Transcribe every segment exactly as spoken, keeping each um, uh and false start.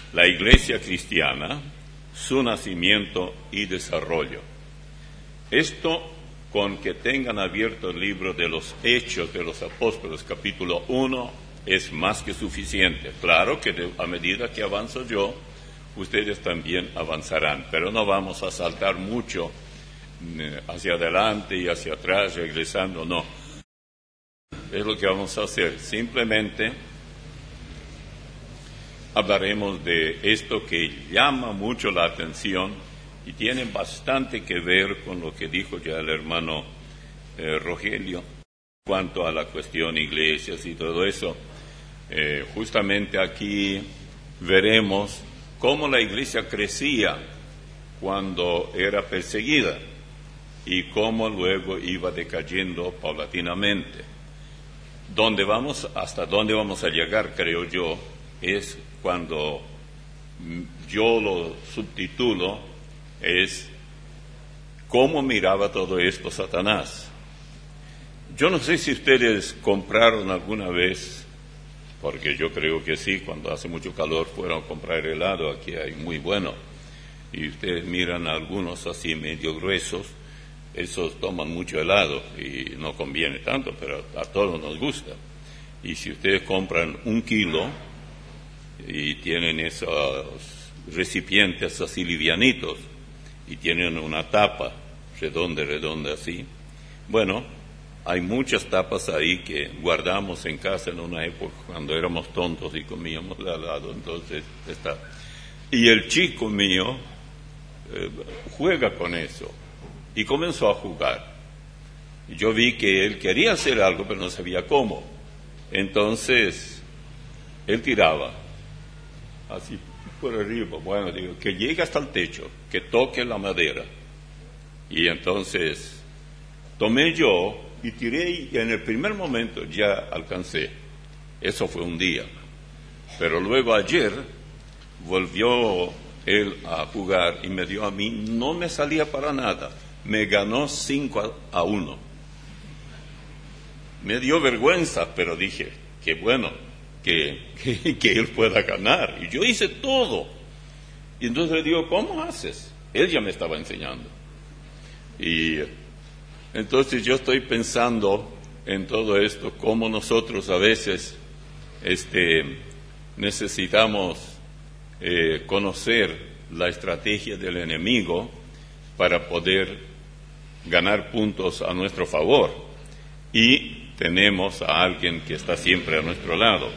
La iglesia cristiana, su nacimiento y desarrollo. Esto, con que tengan abierto el libro de los Hechos de los Apóstoles, capítulo uno, es más que suficiente. Claro que de, a medida que avanzo yo, ustedes también avanzarán, pero no vamos a saltar mucho eh, hacia adelante y hacia atrás, regresando, no. Es lo que vamos a hacer. Simplemente hablaremos de esto que llama mucho la atención y tiene bastante que ver con lo que dijo ya el hermano eh, Rogelio en cuanto a la cuestión iglesias y todo eso. Eh, justamente aquí veremos cómo la iglesia crecía cuando era perseguida y cómo luego iba decayendo paulatinamente. Donde vamos, hasta dónde vamos a llegar, creo yo, es cuando yo lo subtitulo, es cómo miraba todo esto Satanás. Yo no sé si ustedes compraron alguna vez, porque yo creo que sí, cuando hace mucho calor fueron a comprar helado, aquí hay muy bueno, y ustedes miran a algunos así medio gruesos, esos toman mucho helado y no conviene tanto, pero a todos nos gusta. Y si ustedes compran un kilo y tienen esos recipientes así livianitos y tienen una tapa redonda, redonda así, bueno, hay muchas tapas ahí que guardamos en casa en una época cuando éramos tontos y comíamos de helado, entonces está. Y el chico mío eh, juega con eso y comenzó a jugar. Yo vi que él quería hacer algo, pero no sabía cómo. Entonces, él tiraba así por arriba, bueno, digo, que llegue hasta el techo, que toque la madera. Y entonces, tomé yo y tiré, y en el primer momento ya alcancé. Eso fue un día. Pero luego ayer volvió él a jugar y me dio a mí, no me salía para nada. Me ganó cinco a uno. Me dio vergüenza, pero dije, qué bueno que, que, que él pueda ganar. Y yo hice todo. Y entonces le digo, ¿cómo haces? Él ya me estaba enseñando. Y entonces yo estoy pensando en todo esto, cómo nosotros a veces este, necesitamos eh, conocer la estrategia del enemigo para poder ganar puntos a nuestro favor. Y tenemos a alguien que está siempre a nuestro lado.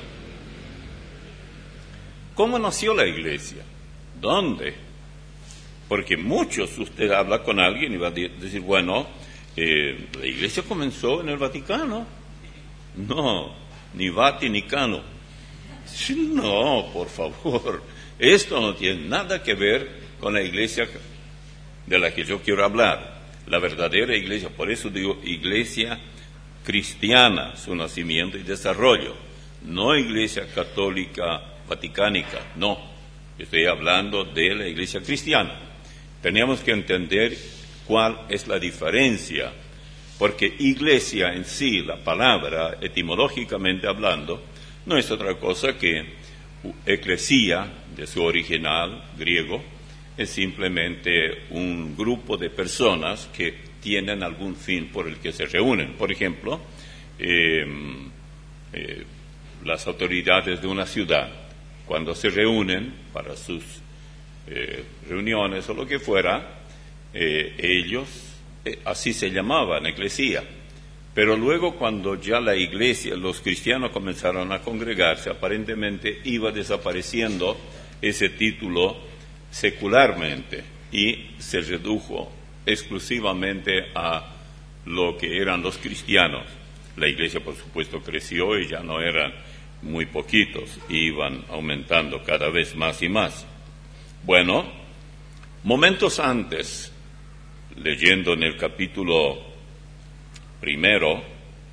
¿Cómo nació la iglesia? ¿Dónde? Porque muchos, usted habla con alguien y va a decir, bueno, eh, la iglesia comenzó en el Vaticano. No, ni Vati ni Cano. No, por favor, esto no tiene nada que ver con la iglesia de la que yo quiero hablar. La verdadera iglesia, por eso digo iglesia cristiana, su nacimiento y desarrollo, no iglesia católica vaticánica, no, estoy hablando de la iglesia cristiana. Tenemos que entender cuál es la diferencia, porque iglesia en sí, la palabra, etimológicamente hablando, no es otra cosa que eclesia, de su original griego, es simplemente un grupo de personas que tienen algún fin por el que se reúnen. Por ejemplo, eh, eh, las autoridades de una ciudad, cuando se reúnen para sus eh, reuniones o lo que fuera, eh, ellos, eh, así se llamaban, eclesía. Pero luego cuando ya la iglesia, los cristianos comenzaron a congregarse, aparentemente iba desapareciendo ese título secularmente y se redujo exclusivamente a lo que eran los cristianos. La iglesia, por supuesto, creció y ya no eran muy poquitos, iban aumentando cada vez más y más. Bueno, momentos antes, leyendo en el capítulo primero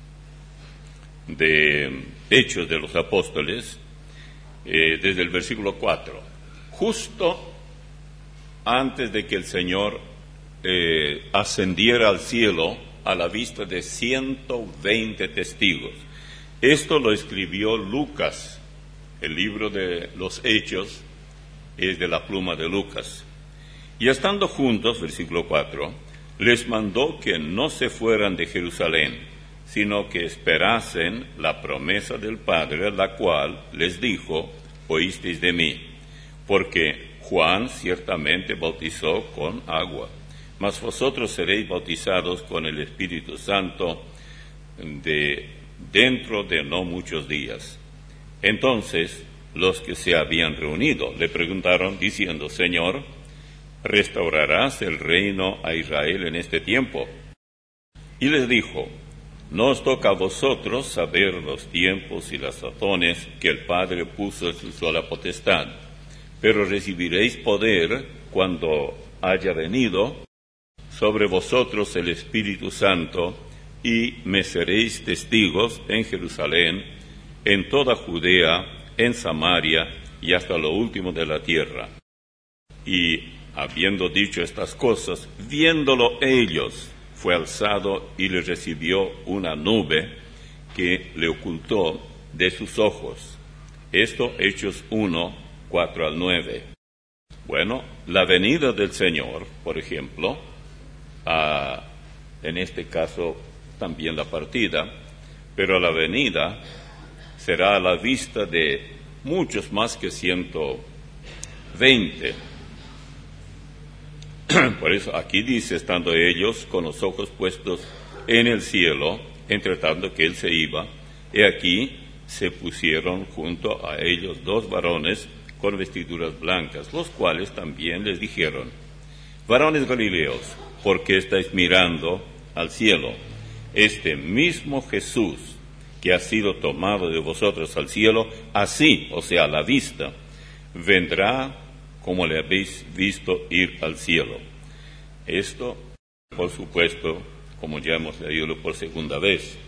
de Hechos de los Apóstoles, eh, desde el versículo cuatro, justo antes de que el Señor eh, ascendiera al cielo a la vista de ciento veinte testigos. Esto lo escribió Lucas, el libro de los Hechos, es de la pluma de Lucas. Y estando juntos, versículo cuatro, les mandó que no se fueran de Jerusalén, sino que esperasen la promesa del Padre, la cual les dijo, oísteis de mí, porque Juan ciertamente bautizó con agua, mas vosotros seréis bautizados con el Espíritu Santo de dentro de no muchos días. Entonces los que se habían reunido le preguntaron diciendo, Señor, ¿restaurarás el reino a Israel en este tiempo? Y les dijo, no os toca a vosotros saber los tiempos y las sazones que el Padre puso en su sola potestad, pero recibiréis poder cuando haya venido sobre vosotros el Espíritu Santo, y me seréis testigos en Jerusalén, en toda Judea, en Samaria y hasta lo último de la tierra. Y habiendo dicho estas cosas, viéndolo ellos, fue alzado y le recibió una nube que le ocultó de sus ojos. Esto Hechos uno, cuatro al nueve. Bueno, la venida del Señor, por ejemplo, a, en este caso también la partida, pero la venida será a la vista de muchos más que ciento veinte. Por eso aquí dice, estando ellos con los ojos puestos en el cielo, entre tanto que él se iba, he aquí se pusieron junto a ellos dos varones con vestiduras blancas, los cuales también les dijeron, varones galileos, ¿por qué estáis mirando al cielo? Este mismo Jesús que ha sido tomado de vosotros al cielo, así, o sea, a la vista, vendrá como le habéis visto ir al cielo. Esto, por supuesto, como ya hemos leído por segunda vez.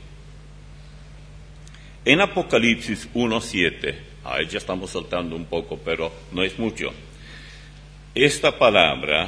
En Apocalipsis uno siete, ahí ya estamos saltando un poco, pero no es mucho. Esta palabra,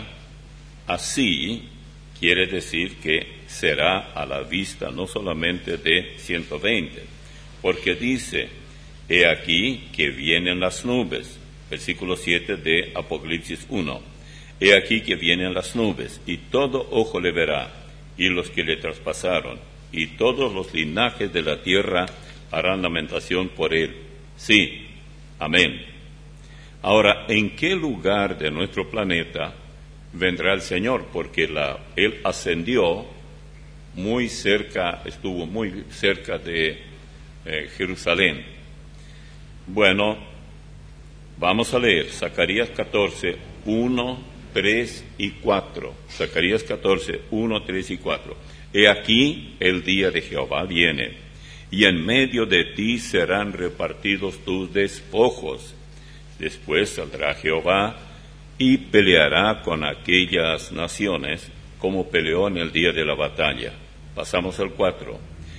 así, quiere decir que será a la vista no solamente de ciento veinte, porque dice, he aquí que vienen las nubes, versículo siete de Apocalipsis uno, he aquí que vienen las nubes, y todo ojo le verá, y los que le traspasaron, y todos los linajes de la tierra harán lamentación por él. Sí, amén. Ahora, ¿en qué lugar de nuestro planeta vendrá el Señor? Porque la, Él ascendió muy cerca, estuvo muy cerca de eh, Jerusalén. Bueno, vamos a leer Zacarías catorce, uno, tres y cuatro. Zacarías catorce, uno, tres y cuatro. He aquí el día de Jehová viene, y en medio de ti serán repartidos tus despojos. Después saldrá Jehová y peleará con aquellas naciones como peleó en el día de la batalla. Pasamos al cuatro.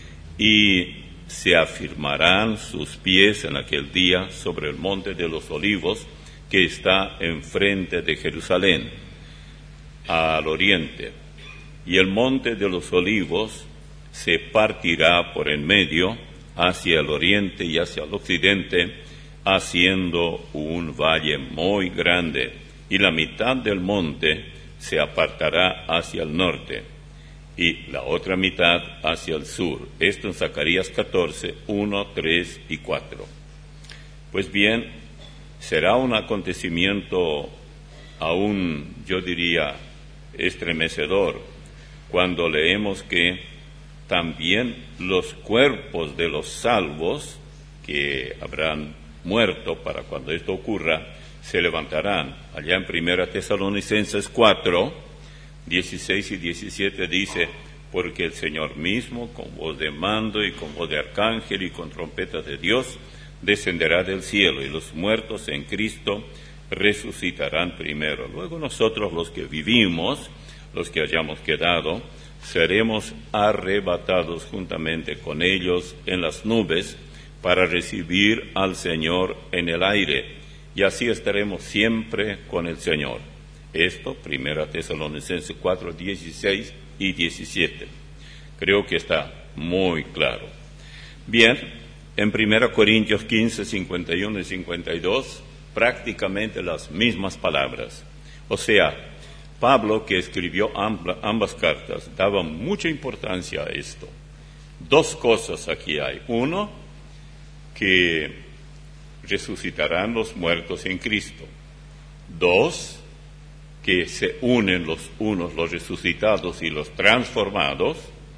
Y se afirmarán sus pies en aquel día sobre el monte de los olivos que está enfrente de Jerusalén, al oriente. Y el monte de los olivos se partirá por en medio hacia el oriente y hacia el occidente, haciendo un valle muy grande, y la mitad del monte se apartará hacia el norte, y la otra mitad hacia el sur. Esto en Zacarías catorce, uno, tres y cuatro. Pues bien, será un acontecimiento aún, yo diría, estremecedor, cuando leemos que también los cuerpos de los salvos que habrán muerto para cuando esto ocurra, se levantarán. Allá en Primera Tesalonicenses cuatro, dieciséis y diecisiete dice, porque el Señor mismo, con voz de mando y con voz de arcángel y con trompeta de Dios, descenderá del cielo, y los muertos en Cristo resucitarán primero. Luego nosotros, los que vivimos, los que hayamos quedado, seremos arrebatados juntamente con ellos en las nubes para recibir al Señor en el aire, y así estaremos siempre con el Señor. Esto, Primera Tesalonicenses cuatro, dieciséis y diecisiete. Creo que está muy claro. Bien, en Primera Corintios quince, cincuenta y uno y cincuenta y dos, prácticamente las mismas palabras. O sea, Pablo, que escribió ambas cartas, daba mucha importancia a esto. Dos cosas aquí hay. Uno, que resucitarán los muertos en Cristo. Dos, que se unen los unos, los resucitados y los transformados,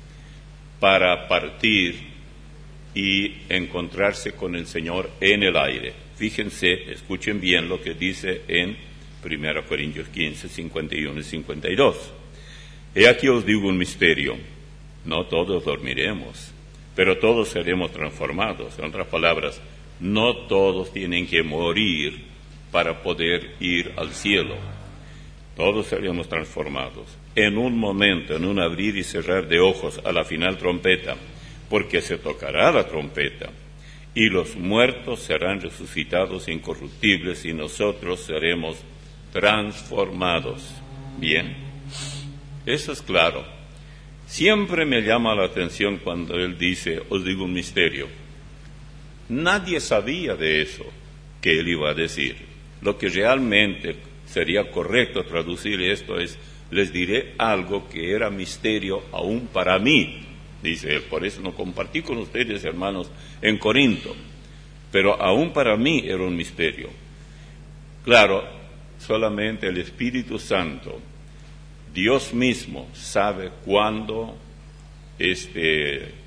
para partir y encontrarse con el Señor en el aire. Fíjense, escuchen bien lo que dice en primera Corintios quince, cincuenta y uno y cincuenta y dos. He aquí os digo un misterio: no todos dormiremos, pero todos seremos transformados. En otras palabras, no todos tienen que morir para poder ir al cielo. Todos seremos transformados en un momento, en un abrir y cerrar de ojos, a la final trompeta, porque se tocará la trompeta, y los muertos serán resucitados incorruptibles, y nosotros seremos transformados. Bien, eso es claro. Siempre me llama la atención cuando él dice, os digo un misterio. Nadie sabía de eso que él iba a decir. Lo que realmente sería correcto traducir esto es, les diré algo que era misterio aún para mí, dice él. Por eso no compartí con ustedes, hermanos, en Corinto, pero aún para mí era un misterio. Claro, solamente el Espíritu Santo, Dios mismo, sabe cuándo este, eh,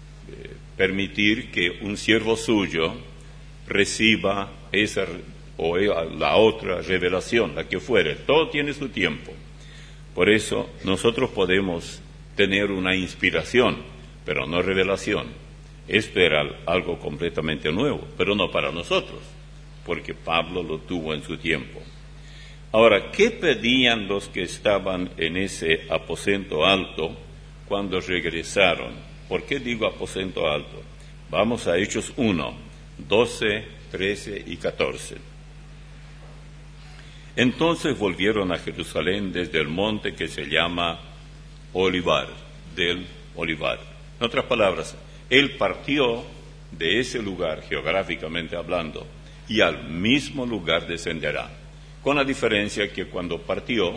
permitir que un siervo suyo reciba esa o la otra revelación, la que fuere. Todo tiene su tiempo. Por eso nosotros podemos tener una inspiración, pero no revelación. Esto era algo completamente nuevo, pero no para nosotros, porque Pablo lo tuvo en su tiempo. Ahora, ¿qué pedían los que estaban en ese aposento alto cuando regresaron? ¿Por qué digo aposento alto? Vamos a Hechos uno, doce, trece y catorce. Entonces volvieron a Jerusalén desde el monte que se llama Olivar, del Olivar. En otras palabras, él partió de ese lugar, geográficamente hablando, y al mismo lugar descenderá. Con la diferencia que cuando partió,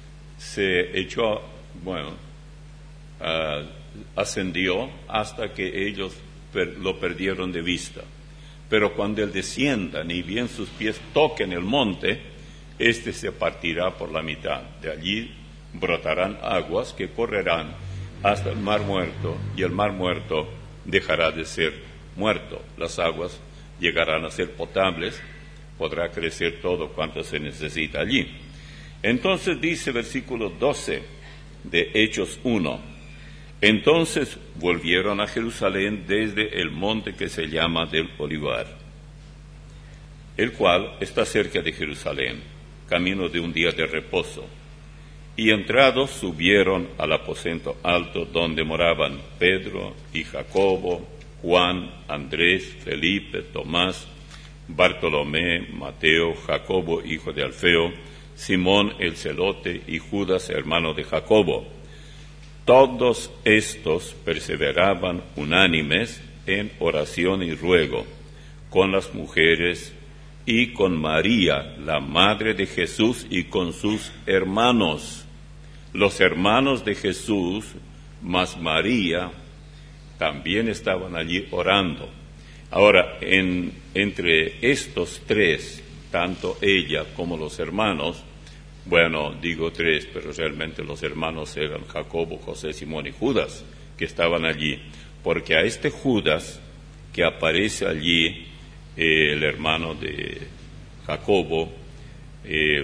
se echó, bueno, uh, ascendió hasta que ellos per- lo perdieron de vista. Pero cuando él descienda, ni bien sus pies toquen el monte, este se partirá por la mitad. De allí brotarán aguas que correrán hasta el mar muerto, y el mar muerto dejará de ser muerto. Las aguas llegarán a ser potables, podrá crecer todo cuanto se necesita allí. Entonces dice versículo doce de Hechos uno, entonces volvieron a Jerusalén desde el monte que se llama del Olivar, el cual está cerca de Jerusalén, camino de un día de reposo. Y entrados subieron al aposento alto donde moraban Pedro y Jacobo, Juan, Andrés, Felipe, Tomás, Bartolomé, Mateo, Jacobo, hijo de Alfeo, Simón el celote y Judas, hermano de Jacobo. Todos estos perseveraban unánimes en oración y ruego con las mujeres y con María, la madre de Jesús, y con sus hermanos. Los hermanos de Jesús, más María, también estaban allí orando. Ahora, en, entre estos tres, tanto ella como los hermanos, bueno, digo tres, pero realmente los hermanos eran Jacobo, José, Simón y Judas, que estaban allí, porque a este Judas, que aparece allí, eh, el hermano de Jacobo, eh,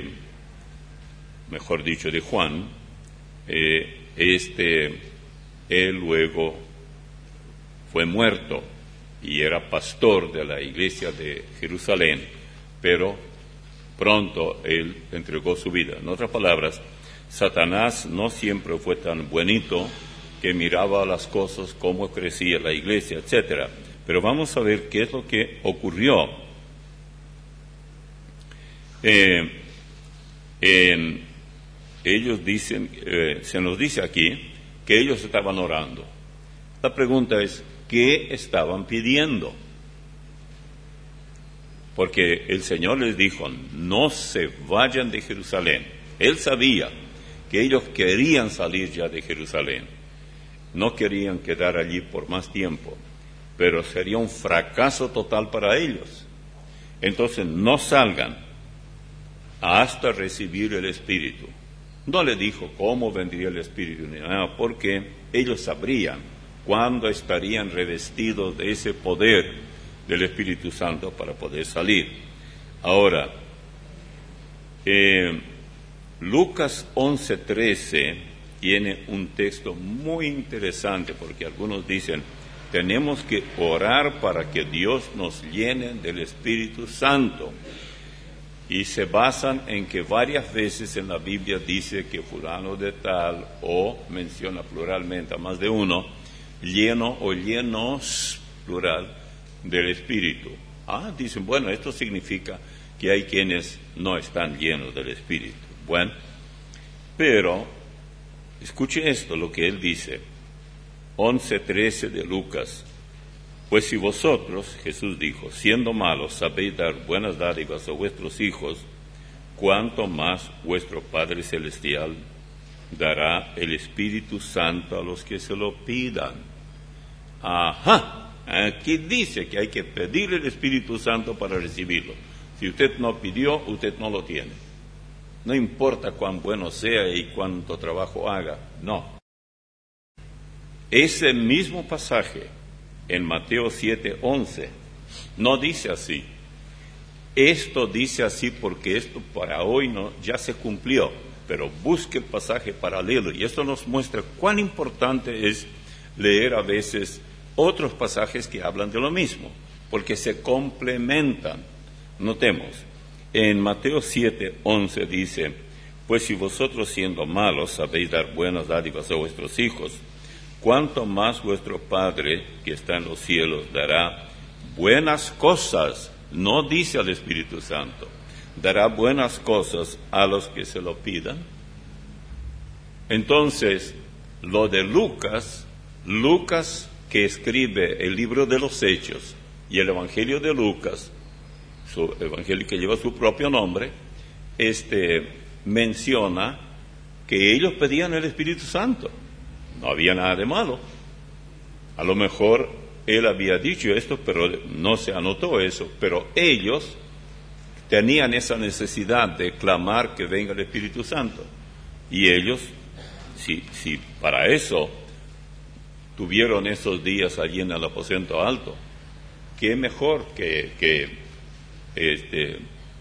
mejor dicho, de Juan, eh, este, él luego fue muerto, y era pastor de la iglesia de Jerusalén, pero pronto él entregó su vida. En otras palabras, Satanás no siempre fue tan buenito que miraba las cosas, cómo crecía la iglesia, etcétera. Pero vamos a ver qué es lo que ocurrió. Eh, en, ellos dicen, eh, se nos dice aquí que ellos estaban orando. La pregunta es, ¿qué estaban pidiendo? porque el Señor les dijo, no se vayan de Jerusalén. Él sabía que ellos querían salir ya de Jerusalén, no querían quedar allí por más tiempo, pero sería un fracaso total para ellos. Entonces no salgan hasta recibir el Espíritu. No le dijo cómo vendría el Espíritu ni nada, porque ellos sabrían cuándo estarían revestidos de ese poder del Espíritu Santo para poder salir. Ahora, eh, Lucas once trece tiene un texto muy interesante, porque algunos dicen, tenemos que orar para que Dios nos llene del Espíritu Santo. Y se basan en que varias veces en la Biblia dice que fulano de tal, o menciona pluralmente a más de uno, lleno o llenos, plural, del Espíritu. Ah, dicen, bueno, esto significa que hay quienes no están llenos del Espíritu. Bueno, pero escuche esto, lo que él dice, once trece de Lucas. Pues si vosotros, Jesús dijo, siendo malos sabéis dar buenas dádivas a vuestros hijos, cuánto más vuestro Padre Celestial dará el Espíritu Santo a los que se lo pidan. Ajá, aquí dice que hay que pedir el Espíritu Santo para recibirlo. Si usted no pidió, usted no lo tiene. No importa cuán bueno sea y cuánto trabajo haga, no. Ese mismo pasaje en Mateo siete once no dice así. Esto dice así porque esto para hoy no ya se cumplió, pero busque el pasaje paralelo, y esto nos muestra cuán importante es leer a veces otros pasajes que hablan de lo mismo, porque se complementan. Notemos, en Mateo siete once dice, pues si vosotros siendo malos sabéis dar buenas dádivas a vuestros hijos, cuánto más vuestro Padre que está en los cielos dará buenas cosas, no dice al Espíritu Santo, dará buenas cosas a los que se lo pidan. Entonces, lo de Lucas, Lucas que escribe el libro de los Hechos y el Evangelio de Lucas, su evangelio que lleva su propio nombre, este menciona que ellos pedían el Espíritu Santo. No había nada de malo. A lo mejor él había dicho esto, pero no se anotó eso. Pero ellos tenían esa necesidad de clamar que venga el Espíritu Santo. Y ellos, si, si para eso tuvieron esos días allí en el aposento alto, qué mejor que, que este,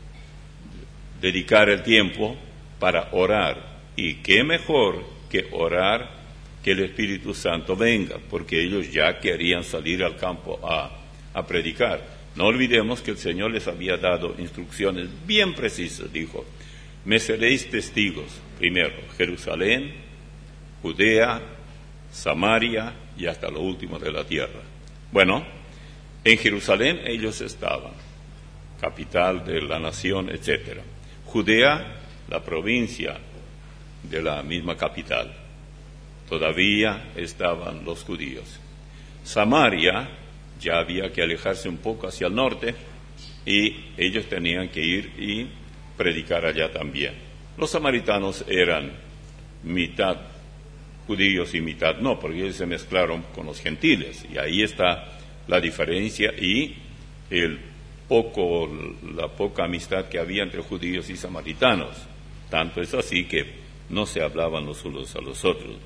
dedicar el tiempo para orar. Y qué mejor que orar que el Espíritu Santo venga, porque ellos ya querían salir al campo a, a predicar. No olvidemos que el Señor les había dado instrucciones bien precisas. Dijo, me seréis testigos, primero, Jerusalén, Judea, Samaria y hasta lo último de la tierra. Bueno, en Jerusalén ellos estaban, capital de la nación, etcétera. Judea, la provincia de la misma capital. Todavía estaban los judíos. Samaria ya había que alejarse un poco hacia el norte y ellos tenían que ir y predicar allá también. Los samaritanos eran mitad judíos y mitad no, porque ellos se mezclaron con los gentiles, y ahí está la diferencia y el poco, la poca amistad que había entre judíos y samaritanos. Tanto es así que no se hablaban los unos a los otros.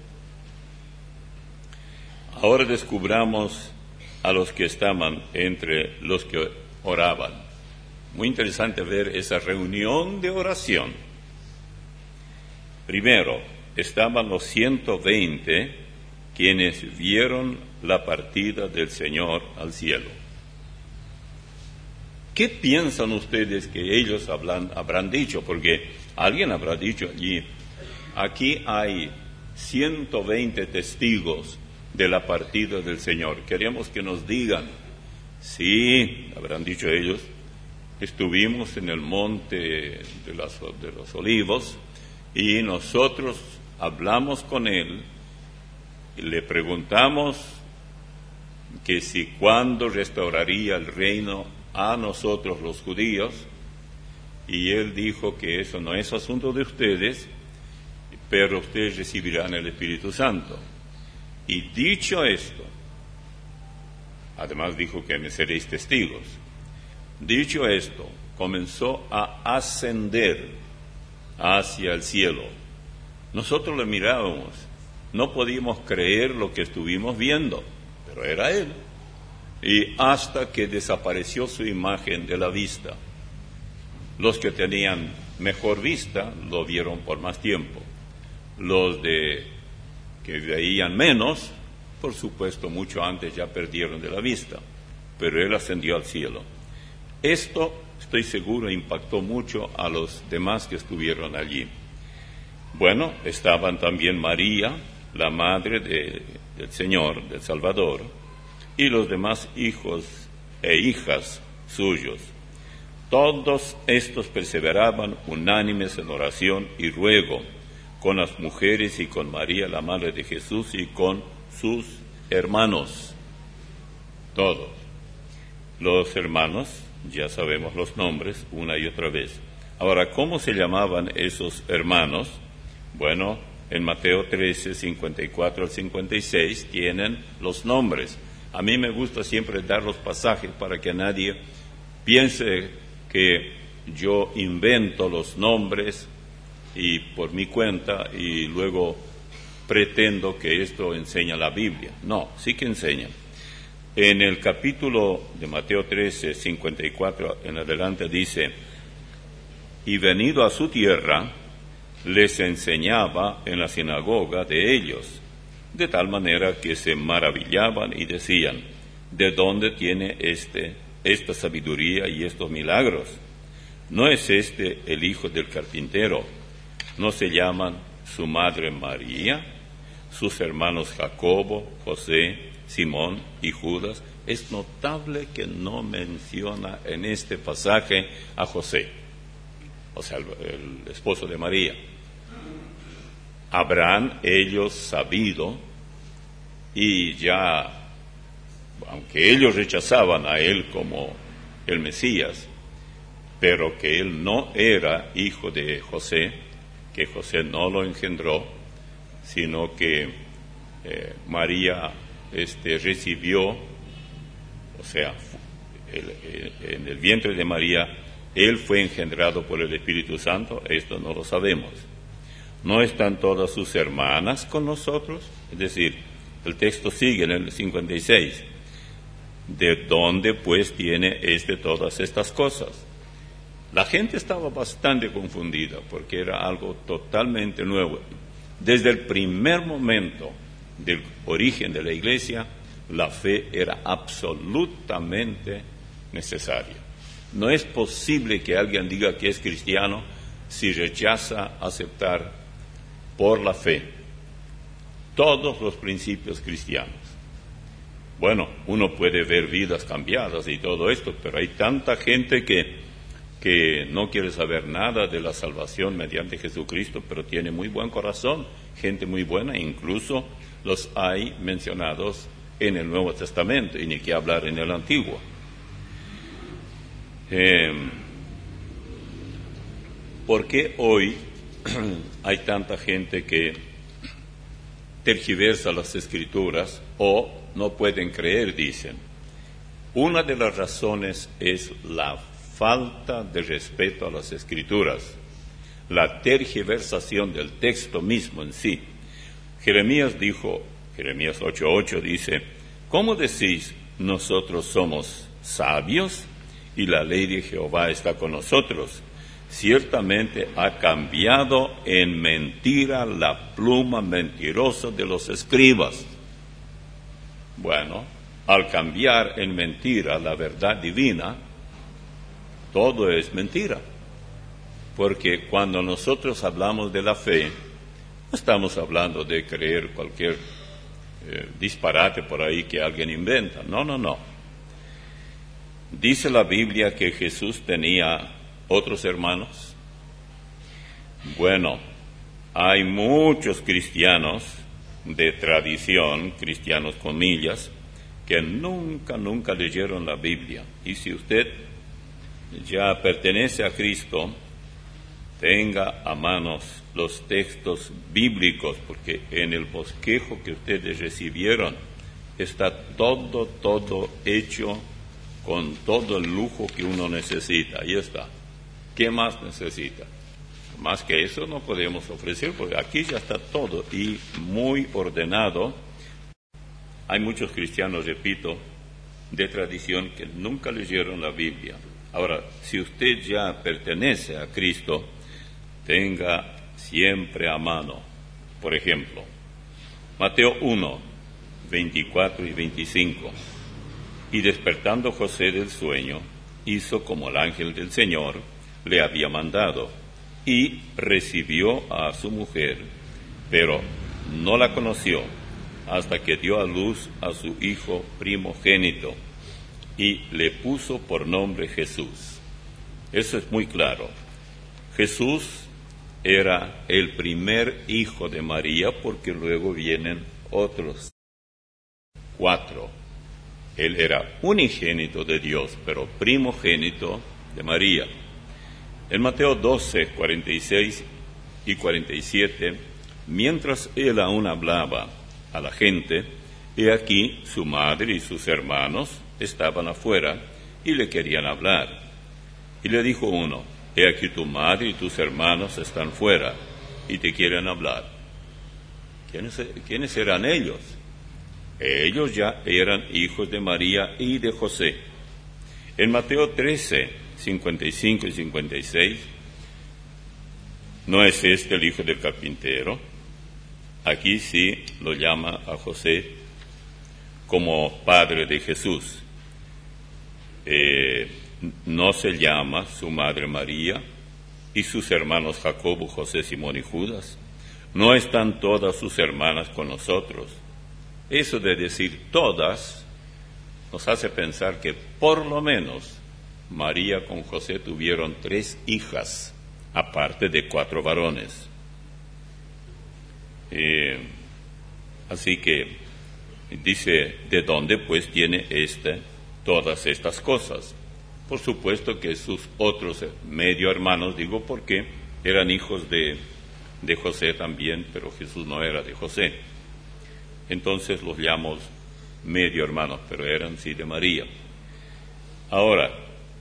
Ahora descubramos a los que estaban entre los que oraban. Muy interesante ver esa reunión de oración. Primero, estaban los ciento veinte quienes vieron la partida del Señor al cielo. ¿Qué piensan ustedes que ellos habrán, habrán dicho? Porque alguien habrá dicho allí, aquí hay ciento veinte testigos de la partida del Señor. Queremos que nos digan, sí, habrán dicho ellos, estuvimos en el monte de, las, de los olivos y nosotros hablamos con él y le preguntamos que si cuándo restauraría el reino a nosotros los judíos, y él dijo que eso no es asunto de ustedes, pero ustedes recibirán el Espíritu Santo. Y dicho esto, además dijo que me seréis testigos. Dicho esto, comenzó a ascender hacia el cielo. Nosotros le mirábamos, no podíamos creer lo que estuvimos viendo, pero era Él. Y hasta que desapareció su imagen de la vista. Los que tenían mejor vista lo vieron por más tiempo. Los de que veían menos, por supuesto, mucho antes ya perdieron de la vista, pero Él ascendió al cielo. Esto, estoy seguro, impactó mucho a los demás que estuvieron allí. Bueno, estaban también María, la madre de, del Señor, del Salvador, y los demás hijos e hijas suyos. Todos estos perseveraban unánimes en oración y ruego con las mujeres y con María, la madre de Jesús, y con sus hermanos. Todos. Los hermanos, ya sabemos los nombres una y otra vez. Ahora, ¿cómo se llamaban esos hermanos? Bueno, en Mateo trece, cincuenta y cuatro al cincuenta y seis tienen los nombres. A mí me gusta siempre dar los pasajes para que nadie piense que yo invento los nombres y por mi cuenta y luego pretendo que esto enseña la Biblia. No, sí que enseña. En el capítulo de Mateo trece, cincuenta y cuatro en adelante dice: y venido a su tierra, les enseñaba en la sinagoga de ellos, de tal manera que se maravillaban y decían: ¿de dónde tiene este, esta sabiduría y estos milagros? ¿No es este el hijo del carpintero? ¿No se llaman su madre María, sus hermanos Jacobo, José, Simón y Judas? Es notable que no menciona en este pasaje a José, o sea, el, el esposo de María. Habrán ellos sabido, y ya, aunque ellos rechazaban a él como el Mesías, pero que él no era hijo de José, que José no lo engendró, sino que eh, María este, recibió, o sea, el, el, en el vientre de María, él fue engendrado por el Espíritu Santo. Esto no lo sabemos. ¿No están todas sus hermanas con nosotros? Es decir, el texto sigue en el cincuenta y seis. ¿De dónde pues tiene éste todas estas cosas? La gente estaba bastante confundida porque era algo totalmente nuevo. Desde el primer momento del origen de la iglesia, la fe era absolutamente necesaria. No es posible que alguien diga que es cristiano si rechaza aceptar por la fe todos los principios cristianos. Bueno, uno puede ver vidas cambiadas y todo esto, pero hay tanta gente que que no quiere saber nada de la salvación mediante Jesucristo, pero tiene muy buen corazón, gente muy buena, incluso los hay mencionados en el Nuevo Testamento, y ni qué hablar en el Antiguo. Eh, ¿Por qué hoy hay tanta gente que tergiversa las Escrituras o no pueden creer, dicen? Una de las razones es la falta de respeto a las Escrituras, la tergiversación del texto mismo en sí. Jeremías dijo, Jeremías ocho ocho dice: ¿cómo decís, nosotros somos sabios y la ley de Jehová está con nosotros? Ciertamente ha cambiado en mentira la pluma mentirosa de los escribas. Bueno, al cambiar en mentira la verdad divina, todo es mentira, porque cuando nosotros hablamos de la fe, no estamos hablando de creer cualquier eh, disparate por ahí que alguien inventa. No, no, no. Dice la Biblia que Jesús tenía otros hermanos. Bueno, hay muchos cristianos de tradición, cristianos comillas, que nunca, nunca leyeron la Biblia. Y si usted ya pertenece a Cristo, tenga a manos los textos bíblicos, porque en el bosquejo que ustedes recibieron está todo, todo hecho con todo el lujo que uno necesita. Ahí está. ¿Qué más necesita? Más que eso no podemos ofrecer, porque aquí ya está todo y muy ordenado. Hay muchos cristianos, repito, de tradición que nunca leyeron la Biblia. Ahora, si usted ya pertenece a Cristo, tenga siempre a mano, por ejemplo, Mateo uno, veinticuatro y veinticinco. Y despertando José del sueño, hizo como el ángel del Señor le había mandado, y recibió a su mujer, pero no la conoció hasta que dio a luz a su hijo primogénito, y le puso por nombre Jesús. Eso es muy claro. Jesús era el primer hijo de María, porque luego vienen otros cuatro. Él era unigénito de Dios, pero primogénito de María. En Mateo doce, cuarenta y seis y cuarenta y siete, mientras él aún hablaba a la gente, he aquí su madre y sus hermanos estaban afuera y le querían hablar. Y le dijo uno, he aquí tu madre y tus hermanos están fuera y te quieren hablar. ¿Quiénes, quiénes eran ellos? Ellos ya eran hijos de María y de José. En Mateo trece, cincuenta y cinco y cincuenta y seis, ¿no es este el hijo del carpintero? Aquí sí lo llama a José como padre de Jesús. Eh, no se llama su madre María y sus hermanos Jacobo, José, Simón y Judas. ¿No están todas sus hermanas con nosotros? Eso de decir todas nos hace pensar que por lo menos María con José tuvieron tres hijas, aparte de cuatro varones. Eh, así que dice, ¿de dónde pues tiene este todas estas cosas? Por supuesto que sus otros medio hermanos, digo porque eran hijos de, de José también, pero Jesús no era de José. Entonces los llamamos medio hermanos, pero eran sí de María. Ahora,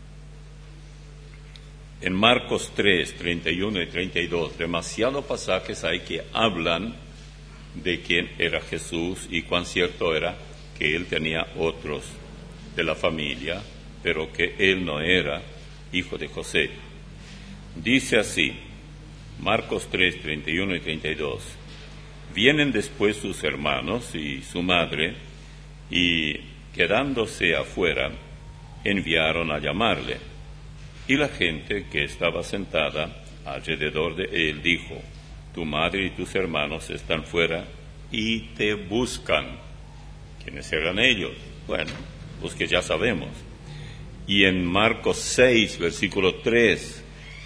en Marcos tres, treinta y uno y treinta y dos, demasiados pasajes hay que hablan de quién era Jesús y cuán cierto era que él tenía otros de la familia, pero que él no era hijo de José. Dice así, Marcos tres, treinta y uno y treinta y dos, vienen después sus hermanos y su madre, y quedándose afuera, enviaron a llamarle. Y la gente que estaba sentada alrededor de él dijo, tu madre y tus hermanos están fuera y te buscan. ¿Quiénes eran ellos? Bueno, los que ya sabemos. Y en Marcos seis, versículo tres,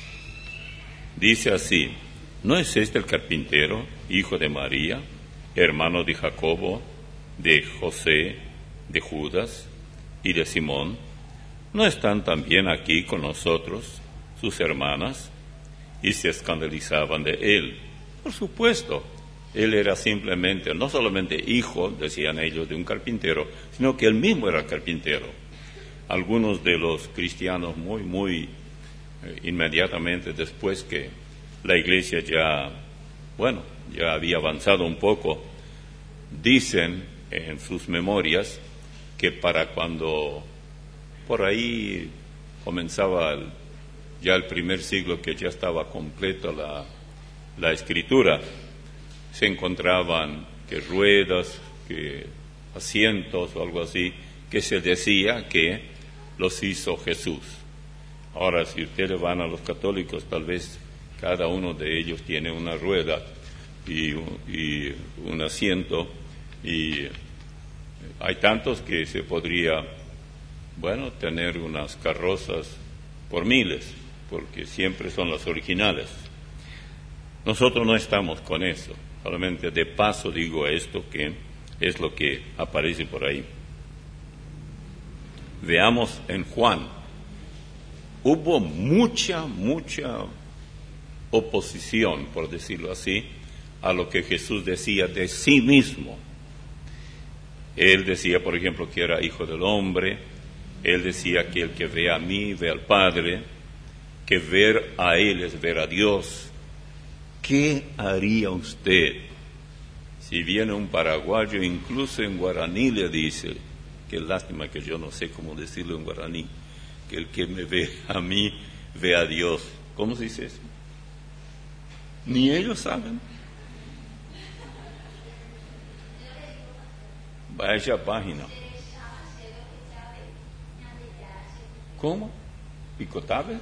dice así, ¿no es este el carpintero, hijo de María, hermano de Jacobo, de José, de Judas y de Simón? ¿No están también aquí con nosotros sus hermanas? Y se escandalizaban de él. Por supuesto, él era simplemente, no solamente hijo, decían ellos, de un carpintero, sino que él mismo era carpintero. Algunos de los cristianos muy, muy eh, inmediatamente después que la iglesia ya, bueno, ya había avanzado un poco, dicen en sus memorias que para cuando por ahí comenzaba el, ya el primer siglo, que ya estaba completa la, la escritura, se encontraban que ruedas, que asientos o algo así, que se decía que los hizo Jesús. Ahora, si ustedes van a los católicos, tal vez cada uno de ellos tiene una rueda y, y un asiento, y hay tantos que se podría, bueno, tener unas carrozas por miles, porque siempre son las originales. Nosotros no estamos con eso, solamente de paso digo esto, que es lo que aparece por ahí. Veamos en Juan, hubo mucha, mucha oposición, por decirlo así, a lo que Jesús decía de sí mismo. Él decía, por ejemplo, que era hijo del hombre. Él decía que el que ve a mí, ve al Padre, que ver a Él es ver a Dios. ¿Qué haría usted si viene un paraguayo, incluso en guaraní le dice, qué lástima que yo no sé cómo decirlo en guaraní, que el que me ve a mí, ve a Dios? ¿Cómo se dice eso? Ni ellos saben. Vaya página. ¿Cómo? ¿Picotabe?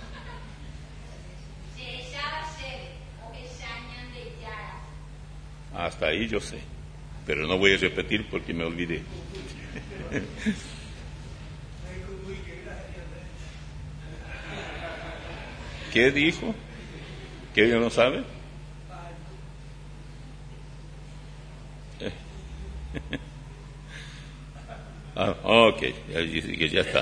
Hasta ahí yo sé, pero no voy a repetir porque me olvidé. ¿Qué dijo? ¿Que ella no sabe? Ah, ok, ya, ya está.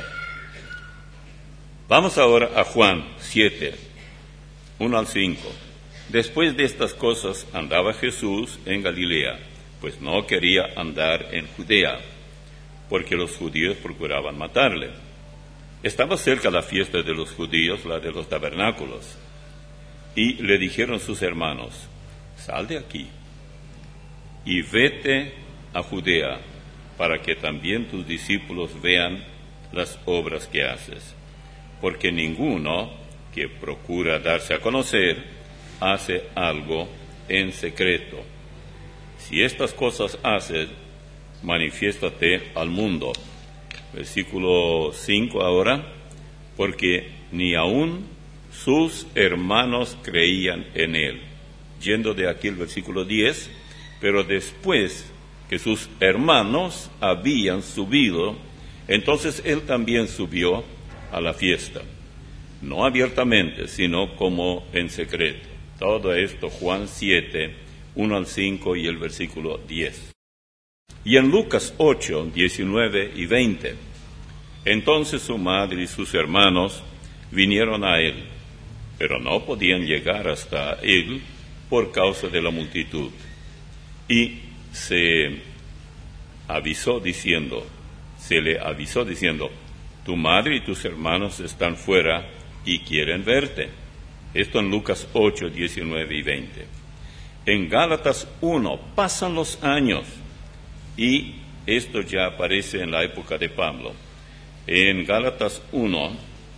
Vamos ahora a Juan siete, uno al cinco. Después de estas cosas andaba Jesús en Galilea, pues no quería andar en Judea, porque los judíos procuraban matarle. Estaba cerca la fiesta de los judíos, la de los tabernáculos, y le dijeron sus hermanos, sal de aquí y vete a Judea, para que también tus discípulos vean las obras que haces, porque ninguno que procura darse a conocer hace algo en secreto. Si estas cosas haces, manifiéstate al mundo. Versículo cinco ahora, porque ni aun sus hermanos creían en él. Yendo de aquí el versículo diez, pero después que sus hermanos habían subido, entonces él también subió a la fiesta, no abiertamente, sino como en secreto. Todo esto Juan siete, uno al cinco y el versículo diez. Y en Lucas ocho, diecinueve y veinte, entonces su madre y sus hermanos vinieron a él, pero no podían llegar hasta él por causa de la multitud. Y se avisó diciendo, se le avisó diciendo, tu madre y tus hermanos están fuera y quieren verte. Esto en Lucas ocho, diecinueve y veinte. En Gálatas uno, pasan los años, y esto ya aparece en la época de Pablo. En Gálatas uno,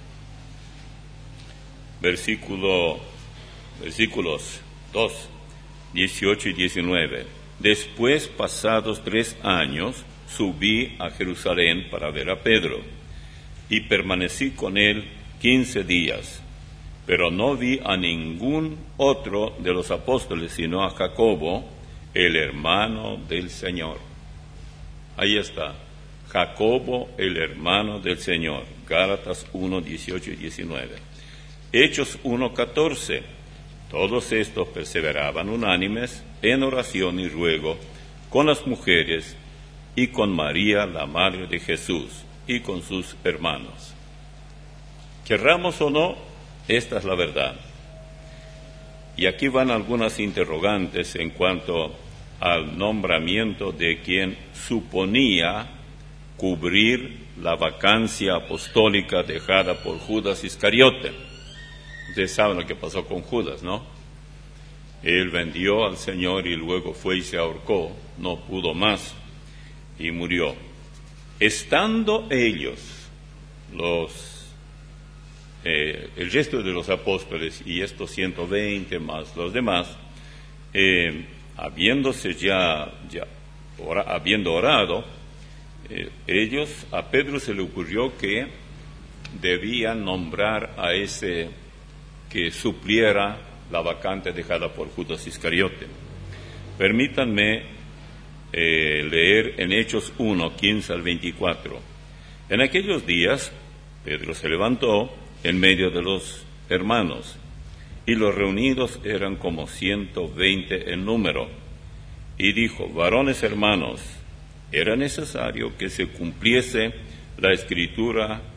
versículo, versículos dos, dieciocho y diecinueve. Después, pasados tres años, subí a Jerusalén para ver a Pedro, y permanecí con él quince días. Pero no vi a ningún otro de los apóstoles, sino a Jacobo, el hermano del Señor. Ahí está, Jacobo, el hermano del Señor. Gálatas uno, dieciocho y diecinueve. Hechos uno, catorce. Todos estos perseveraban unánimes en oración y ruego con las mujeres y con María, la madre de Jesús, y con sus hermanos. Querramos o no, esta es la verdad. Y aquí van algunas interrogantes en cuanto al nombramiento de quien suponía cubrir la vacancia apostólica dejada por Judas Iscariote. Ustedes saben lo que pasó con Judas, ¿no? Él vendió al Señor y luego fue y se ahorcó, no pudo más y murió. Estando ellos, los Eh, el resto de los apóstoles y estos ciento veinte más los demás, eh, habiéndose ya, ya ora, habiendo orado, eh, ellos, a Pedro se le ocurrió que debían nombrar a ese que supliera la vacante dejada por Judas Iscariote. Permítanme eh, leer en Hechos uno, quince al veinticuatro. En aquellos días, Pedro se levantó en medio de los hermanos, y los reunidos eran como ciento veinte en número, y dijo, varones hermanos, era necesario que se cumpliese la escritura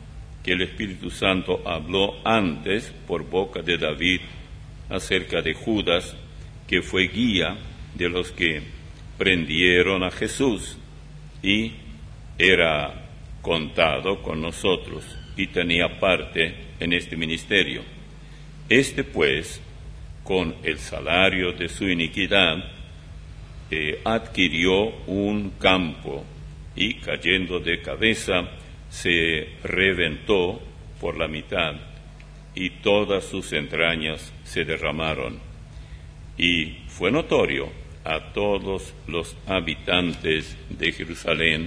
que el Espíritu Santo habló antes por boca de David acerca de Judas, que fue guía de los que prendieron a Jesús y era contado con nosotros y tenía parte en este ministerio. Este pues, con el salario de su iniquidad, eh, adquirió un campo y cayendo de cabeza se reventó por la mitad y todas sus entrañas se derramaron. Y fue notorio a todos los habitantes de Jerusalén,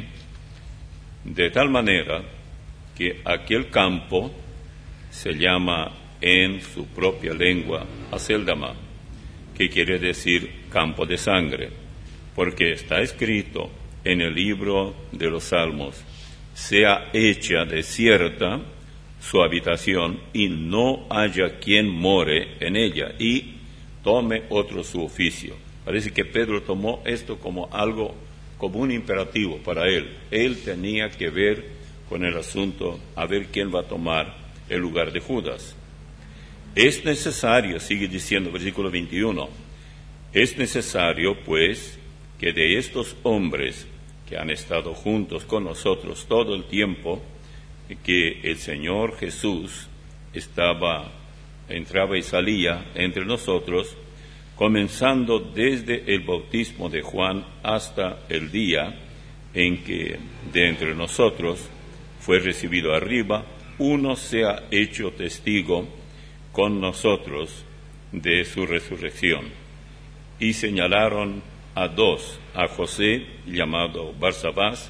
de tal manera que aquel campo se llama en su propia lengua Aceldama, que quiere decir campo de sangre, porque está escrito en el libro de los Salmos: sea hecha desierta su habitación y no haya quien more en ella, y tome otro su oficio. Parece que Pedro tomó esto como algo, como un imperativo para él. Él tenía que ver con el asunto, a ver quién va a tomar el lugar de Judas. Es necesario, sigue diciendo versículo veintiuno, es necesario pues que de estos hombres que han estado juntos con nosotros todo el tiempo que el Señor Jesús estaba, entraba y salía entre nosotros, comenzando desde el bautismo de Juan hasta el día en que de entre nosotros fue recibido arriba, uno sea hecho testigo con nosotros de su resurrección. Y señalaron a dos, a José, llamado Barsabás,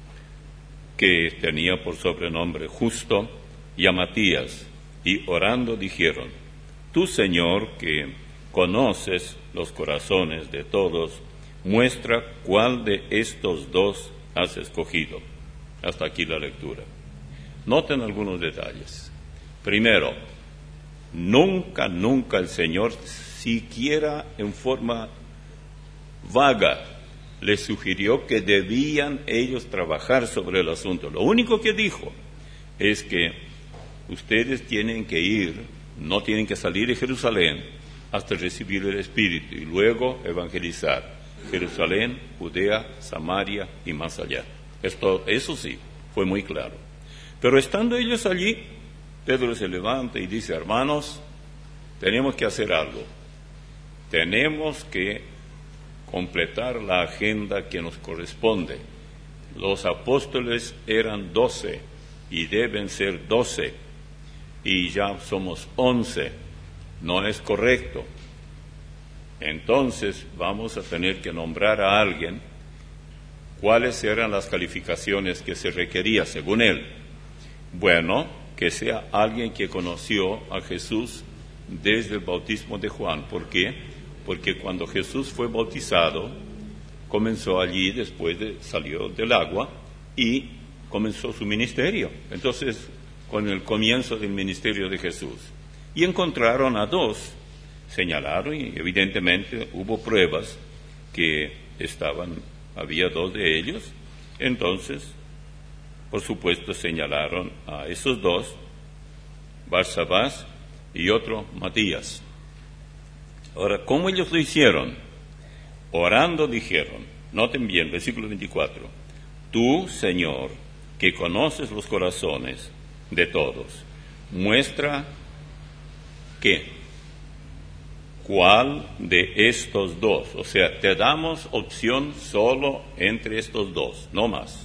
que tenía por sobrenombre Justo, y a Matías, y orando dijeron: tú, Señor, que conoces los corazones de todos, muestra cuál de estos dos has escogido. Hasta aquí la lectura. Noten algunos detalles. Primero, nunca, nunca el Señor, siquiera en forma vaga, les sugirió que debían ellos trabajar sobre el asunto. Lo único que dijo es que ustedes tienen que ir, no tienen que salir de Jerusalén hasta recibir el Espíritu y luego evangelizar Jerusalén, Judea, Samaria y más allá. Esto, eso sí, fue muy claro. Pero estando ellos allí, Pedro se levanta y dice: hermanos, tenemos que hacer algo. Tenemos que completar la agenda que nos corresponde. Los apóstoles eran doce y deben ser doce, y ya somos once. No es correcto. Entonces vamos a tener que nombrar a alguien. ¿Cuáles eran las calificaciones que se requería según él? Bueno, que sea alguien que conoció a Jesús desde el bautismo de Juan. ¿Por qué? Porque cuando Jesús fue bautizado, comenzó allí, después de, salió del agua y comenzó su ministerio. Entonces, con el comienzo del ministerio de Jesús. Y encontraron a dos, señalaron, y evidentemente hubo pruebas que estaban, había dos de ellos. Entonces, por supuesto, señalaron a esos dos, Barsabás y otro, Matías. Ahora, ¿cómo ellos lo hicieron? Orando dijeron, noten bien, versículo veinticuatro, tú, Señor, que conoces los corazones de todos, muestra que, ¿cuál de estos dos? O sea, te damos opción solo entre estos dos, no más.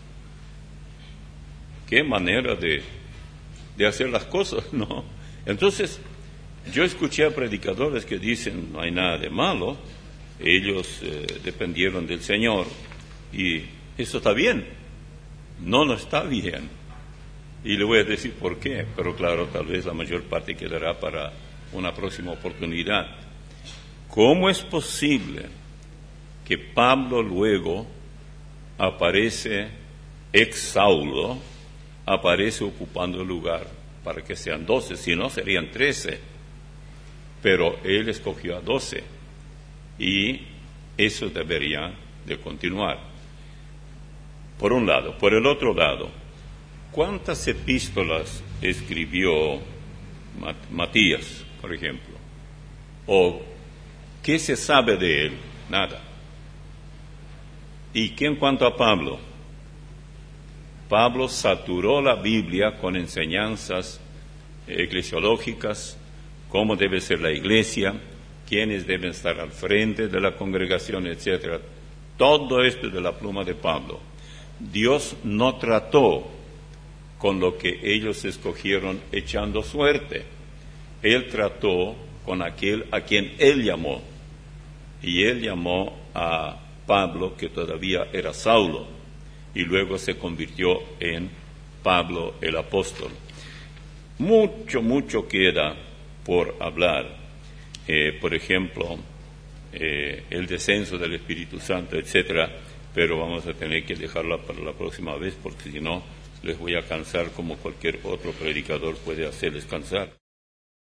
¿Qué manera de, de hacer las cosas, no? Entonces, yo escuché a predicadores que dicen, no hay nada de malo, ellos eh, dependieron del Señor, y eso está bien. No, no está bien. Y le voy a decir por qué, pero claro, tal vez la mayor parte quedará para una próxima oportunidad. ¿Cómo es posible que Pablo luego aparece ex Saulo, aparece ocupando el lugar para que sean doce? Si no, serían trece. Pero él escogió a doce y eso debería de continuar. Por un lado. Por el otro lado, ¿cuántas epístolas escribió Matías, por ejemplo? ¿O qué se sabe de él? Nada. ¿Y qué en cuanto a Pablo? Pablo saturó la Biblia con enseñanzas eclesiológicas, cómo debe ser la iglesia, quiénes deben estar al frente de la congregación, etcétera. Todo esto de la pluma de Pablo. Dios no trató con lo que ellos escogieron echando suerte. Él trató con aquel a quien Él llamó. Y Él llamó a Pablo, que todavía era Saulo, y luego se convirtió en Pablo el apóstol. Mucho, mucho queda por hablar. Eh, por ejemplo, eh, el descenso del Espíritu Santo, etcétera, pero vamos a tener que dejarla para la próxima vez, porque si no, les voy a cansar como cualquier otro predicador puede hacerles cansar.